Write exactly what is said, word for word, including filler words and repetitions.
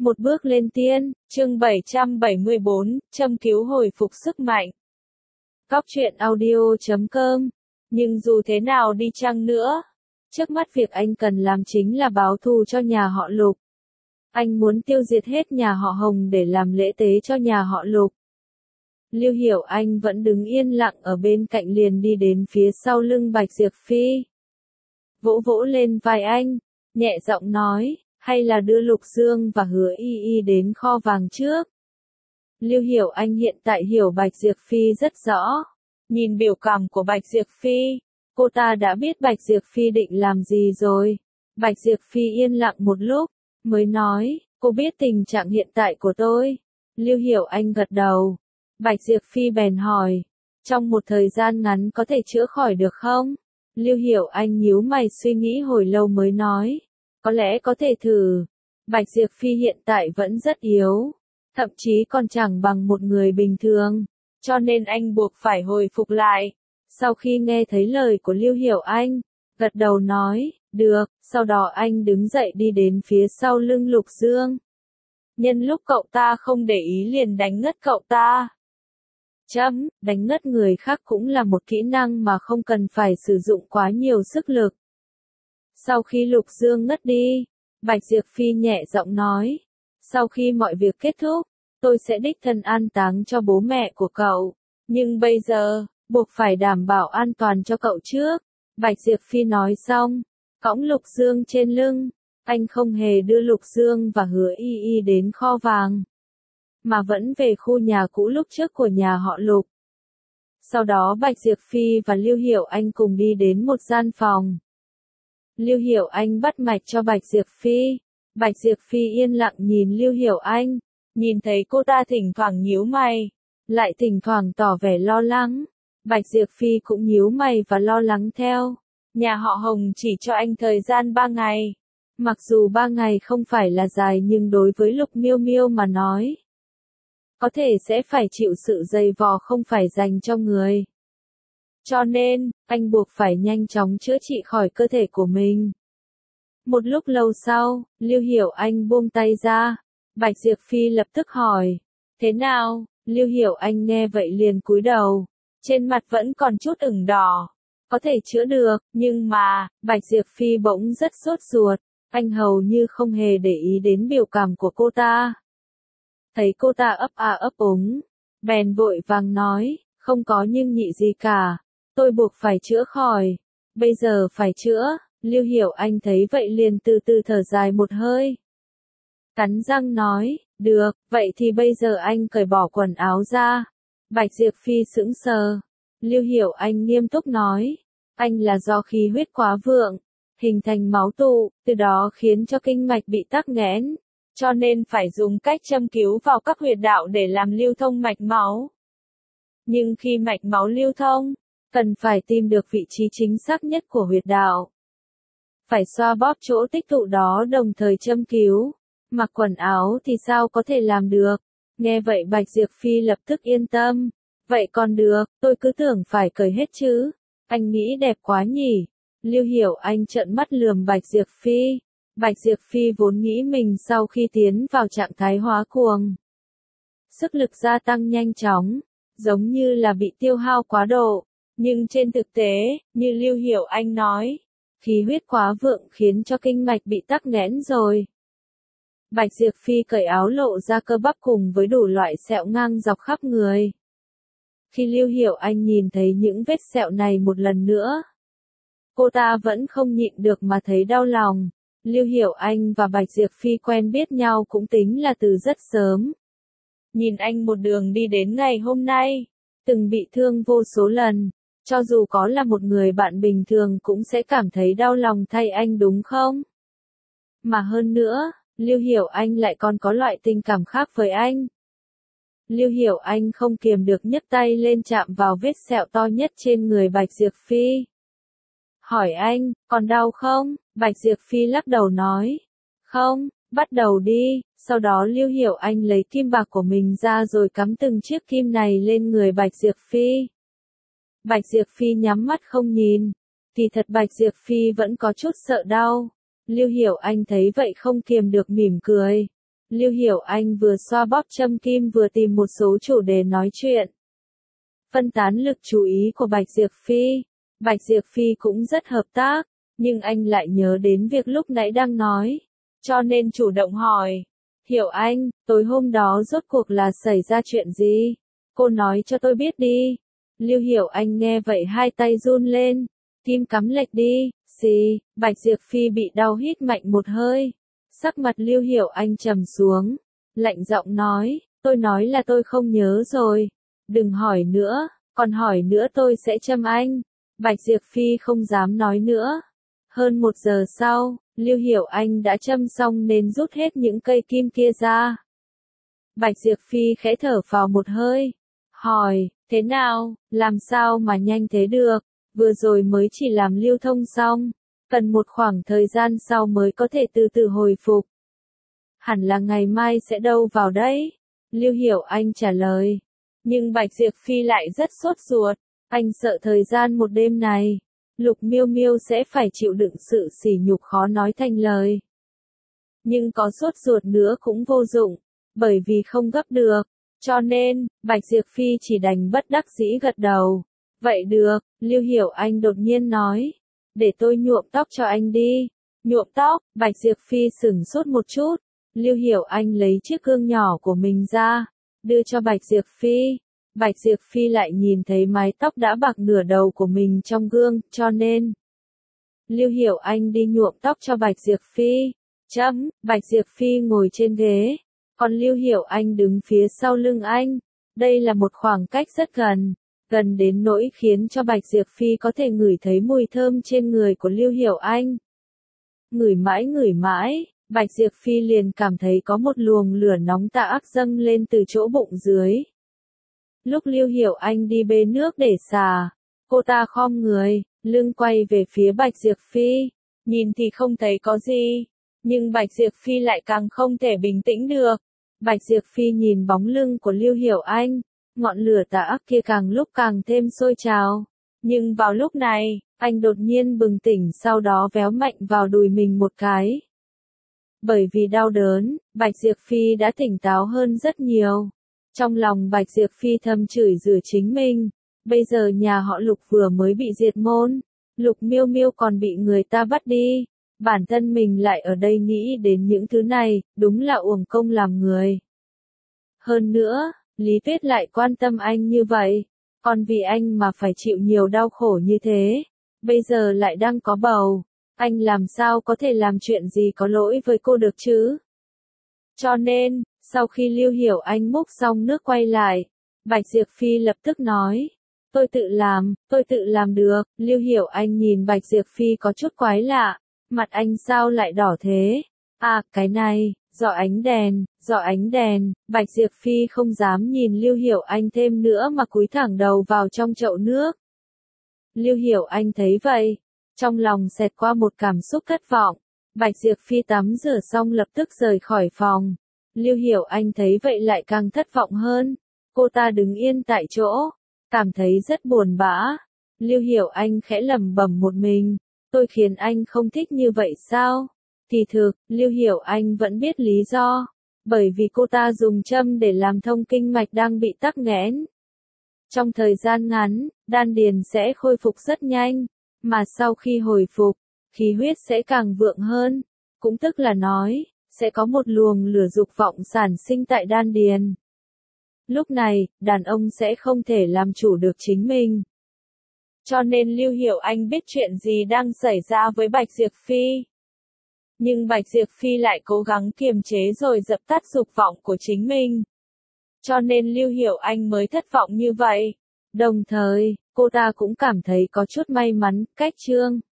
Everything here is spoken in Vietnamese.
Một bước lên tiên, chương bảy trăm bảy mươi bốn, châm cứu hồi phục sức mạnh. Góc truyện audio chấm com. Nhưng dù thế nào đi chăng nữa, trước mắt việc anh cần làm chính là báo thù cho nhà họ Lục. Anh muốn tiêu diệt hết nhà họ Hồng để làm lễ tế cho nhà họ Lục. Lưu Hiểu Anh vẫn đứng yên lặng ở bên cạnh, liền đi đến phía sau lưng Bạch Diệp Phi. Vỗ vỗ lên vai anh, nhẹ giọng nói, hay là đưa Lục Dương và Hứa Y Y đến kho vàng trước. Lưu Hiểu Anh hiện tại hiểu Bạch Diệp Phi rất rõ. Nhìn biểu cảm của Bạch Diệp Phi, cô ta đã biết Bạch Diệp Phi định làm gì rồi. Bạch Diệp Phi yên lặng một lúc, mới nói, cô biết tình trạng hiện tại của tôi. Lưu Hiểu Anh gật đầu. Bạch Diệp Phi bèn hỏi, trong một thời gian ngắn có thể chữa khỏi được không? Lưu Hiểu Anh nhíu mày suy nghĩ hồi lâu mới nói, có lẽ có thể thử. Bạch Diệp Phi hiện tại vẫn rất yếu, thậm chí còn chẳng bằng một người bình thường, cho nên anh buộc phải hồi phục lại. Sau khi nghe thấy lời của Lưu Hiểu Anh, gật đầu nói, được, sau đó anh đứng dậy đi đến phía sau lưng Lục Dương. Nhân lúc cậu ta không để ý liền đánh ngất cậu ta. Chấm, đánh ngất người khác cũng là một kỹ năng mà không cần phải sử dụng quá nhiều sức lực. Sau khi Lục Dương ngất đi, Bạch Diệp Phi nhẹ giọng nói, sau khi mọi việc kết thúc, tôi sẽ đích thân an táng cho bố mẹ của cậu, nhưng bây giờ, buộc phải đảm bảo an toàn cho cậu trước. Bạch Diệp Phi nói xong, cõng Lục Dương trên lưng, anh không hề đưa Lục Dương và Hứa Y Y đến kho vàng, mà vẫn về khu nhà cũ lúc trước của nhà họ Lục. Sau đó Bạch Diệp Phi và Lưu Hiểu Anh cùng đi đến một gian phòng. Lưu Hiểu Anh bắt mạch cho Bạch Diệp Phi. Bạch Diệp Phi yên lặng nhìn Lưu Hiểu Anh, nhìn thấy cô ta thỉnh thoảng nhíu mày, lại thỉnh thoảng tỏ vẻ lo lắng. Bạch Diệp Phi cũng nhíu mày và lo lắng theo. Nhà họ Hồng chỉ cho anh thời gian ba ngày. Mặc dù ba ngày không phải là dài nhưng đối với Lục Miêu Miêu mà nói, có thể sẽ phải chịu sự dày vò không phải dành cho người. Cho nên, anh buộc phải nhanh chóng chữa trị khỏi cơ thể của mình. Một lúc lâu sau, Lưu Hiểu Anh buông tay ra. Bạch Diệp Phi lập tức hỏi, thế nào? Lưu Hiểu Anh nghe vậy liền cúi đầu, trên mặt vẫn còn chút ửng đỏ. Có thể chữa được, nhưng mà, Bạch Diệp Phi bỗng rất sốt ruột. Anh hầu như không hề để ý đến biểu cảm của cô ta. Thấy cô ta ấp a ấp úng, bèn vội vàng nói, không có nhưng nhị gì cả, tôi buộc phải chữa khỏi, bây giờ phải chữa. Lưu Hiểu Anh thấy vậy liền từ từ thở dài một hơi. Cắn răng nói, được, vậy thì bây giờ anh cởi bỏ quần áo ra. Bạch Diệp Phi sững sờ. Lưu Hiểu Anh nghiêm túc nói, anh là do khí huyết quá vượng, hình thành máu tụ, từ đó khiến cho kinh mạch bị tắc nghẽn. Cho nên phải dùng cách châm cứu vào các huyệt đạo để làm lưu thông mạch máu. Nhưng khi mạch máu lưu thông, cần phải tìm được vị trí chính xác nhất của huyệt đạo. Phải xoa bóp chỗ tích tụ đó đồng thời châm cứu. Mặc quần áo thì sao có thể làm được? Nghe vậy Bạch Diệp Phi lập tức yên tâm. Vậy còn được, tôi cứ tưởng phải cởi hết chứ. Anh nghĩ đẹp quá nhỉ? Lưu Hiểu Anh trợn mắt lườm Bạch Diệp Phi. Bạch Diệp Phi vốn nghĩ mình sau khi tiến vào trạng thái hóa cuồng, sức lực gia tăng nhanh chóng, giống như là bị tiêu hao quá độ. Nhưng trên thực tế, như Lưu Hiểu Anh nói, khí huyết quá vượng khiến cho kinh mạch bị tắc nghẽn rồi. Bạch Diệp Phi cởi áo lộ ra cơ bắp cùng với đủ loại sẹo ngang dọc khắp người. Khi Lưu Hiểu Anh nhìn thấy những vết sẹo này một lần nữa, cô ta vẫn không nhịn được mà thấy đau lòng. Lưu Hiểu Anh và Bạch Diệp Phi quen biết nhau cũng tính là từ rất sớm. Nhìn anh một đường đi đến ngày hôm nay, từng bị thương vô số lần, cho dù có là một người bạn bình thường cũng sẽ cảm thấy đau lòng thay anh đúng không? Mà hơn nữa, Lưu Hiểu Anh lại còn có loại tình cảm khác với anh. Lưu Hiểu Anh không kiềm được nhấc tay lên chạm vào vết sẹo to nhất trên người Bạch Diệp Phi. Hỏi anh, còn đau không? Bạch Diệp Phi lắc đầu nói, không, bắt đầu đi. Sau đó Lưu Hiểu Anh lấy kim bạc của mình ra rồi cắm từng chiếc kim này lên người Bạch Diệp Phi. Bạch Diệp Phi nhắm mắt không nhìn. Kỳ thật Bạch Diệp Phi vẫn có chút sợ đau. Lưu Hiểu Anh thấy vậy không kiềm được mỉm cười. Lưu Hiểu Anh vừa xoa bóp châm kim vừa tìm một số chủ đề nói chuyện. Phân tán lực chú ý của Bạch Diệp Phi. Bạch Diệp Phi cũng rất hợp tác, nhưng anh lại nhớ đến việc lúc nãy đang nói, cho nên chủ động hỏi. Hiểu Anh, tối hôm đó rốt cuộc là xảy ra chuyện gì? Cô nói cho tôi biết đi. Lưu Hiểu Anh nghe vậy hai tay run lên. Kim cắm lệch đi, xì, Bạch Diệp Phi bị đau hít mạnh một hơi. Sắc mặt Lưu Hiểu Anh trầm xuống, lạnh giọng nói, tôi nói là tôi không nhớ rồi. Đừng hỏi nữa, còn hỏi nữa tôi sẽ châm anh. Bạch Diệp Phi không dám nói nữa. Hơn một giờ sau, Lưu Hiểu Anh đã châm xong nên rút hết những cây kim kia ra. Bạch Diệp Phi khẽ thở vào một hơi, hỏi, thế nào, làm sao mà nhanh thế được, vừa rồi mới chỉ làm lưu thông xong, cần một khoảng thời gian sau mới có thể từ từ hồi phục. Hẳn là ngày mai sẽ đâu vào đấy, Lưu Hiểu Anh trả lời. Nhưng Bạch Diệp Phi lại rất sốt ruột, anh sợ thời gian một đêm này, Lục Miêu Miêu sẽ phải chịu đựng sự sỉ nhục khó nói thành lời. Nhưng có sốt ruột nữa cũng vô dụng, bởi vì không gấp được, cho nên, Bạch Diệp Phi chỉ đành bất đắc dĩ gật đầu. Vậy được, Lưu Hiểu Anh đột nhiên nói, để tôi nhuộm tóc cho anh đi. Nhuộm tóc, Bạch Diệp Phi sửng sốt một chút, Lưu Hiểu Anh lấy chiếc gương nhỏ của mình ra, đưa cho Bạch Diệp Phi. Bạch Diệp Phi lại nhìn thấy mái tóc đã bạc nửa đầu của mình trong gương, cho nên Lưu Hiểu Anh đi nhuộm tóc cho Bạch Diệp Phi. Chấm, Bạch Diệp Phi ngồi trên ghế, còn Lưu Hiểu Anh đứng phía sau lưng anh. Đây là một khoảng cách rất gần, gần đến nỗi khiến cho Bạch Diệp Phi có thể ngửi thấy mùi thơm trên người của Lưu Hiểu Anh. Ngửi mãi ngửi mãi, Bạch Diệp Phi liền cảm thấy có một luồng lửa nóng tà ác dâng lên từ chỗ bụng dưới. Lúc Lưu Hiểu Anh đi bê nước để xả, cô ta khom người, lưng quay về phía Bạch Diệp Phi, nhìn thì không thấy có gì, nhưng Bạch Diệp Phi lại càng không thể bình tĩnh được. Bạch Diệp Phi nhìn bóng lưng của Lưu Hiểu Anh, ngọn lửa tà ác kia càng lúc càng thêm sôi trào. Nhưng vào lúc này, anh đột nhiên bừng tỉnh, sau đó véo mạnh vào đùi mình một cái. Bởi vì đau đớn, Bạch Diệp Phi đã tỉnh táo hơn rất nhiều. Trong lòng Bạch Diệp Phi thầm chửi rủa chính mình, bây giờ nhà họ Lục vừa mới bị diệt môn, Lục Miêu Miêu còn bị người ta bắt đi, bản thân mình lại ở đây nghĩ đến những thứ này, đúng là uổng công làm người. Hơn nữa, Lý Tuyết lại quan tâm anh như vậy, còn vì anh mà phải chịu nhiều đau khổ như thế, bây giờ lại đang có bầu, anh làm sao có thể làm chuyện gì có lỗi với cô được chứ? Cho nên, sau khi Lưu Hiểu Anh múc xong nước quay lại, Bạch Diệp Phi lập tức nói, tôi tự làm, tôi tự làm được. Lưu Hiểu Anh nhìn Bạch Diệp Phi có chút quái lạ, mặt anh sao lại đỏ thế? À, cái này, do ánh đèn, do ánh đèn. Bạch Diệp Phi không dám nhìn Lưu Hiểu Anh thêm nữa mà cúi thẳng đầu vào trong chậu nước. Lưu Hiểu Anh thấy vậy, trong lòng xẹt qua một cảm xúc thất vọng. Bạch Diệp Phi tắm rửa xong lập tức rời khỏi phòng. Lưu Hiểu Anh thấy vậy lại càng thất vọng hơn. Cô ta đứng yên tại chỗ, cảm thấy rất buồn bã. Lưu Hiểu Anh khẽ lẩm bẩm một mình, tôi khiến anh không thích như vậy sao? Kỳ thực, Lưu Hiểu Anh vẫn biết lý do, bởi vì cô ta dùng châm để làm thông kinh mạch đang bị tắc nghẽn. Trong thời gian ngắn, đan điền sẽ khôi phục rất nhanh, mà sau khi hồi phục, khí huyết sẽ càng vượng hơn, cũng tức là nói, sẽ có một luồng lửa dục vọng sản sinh tại đan điền. Lúc này, đàn ông sẽ không thể làm chủ được chính mình. Cho nên Lưu Hiểu Anh biết chuyện gì đang xảy ra với Bạch Diệp Phi. Nhưng Bạch Diệp Phi lại cố gắng kiềm chế rồi dập tắt dục vọng của chính mình. Cho nên Lưu Hiểu Anh mới thất vọng như vậy. Đồng thời, cô ta cũng cảm thấy có chút may mắn, cách chương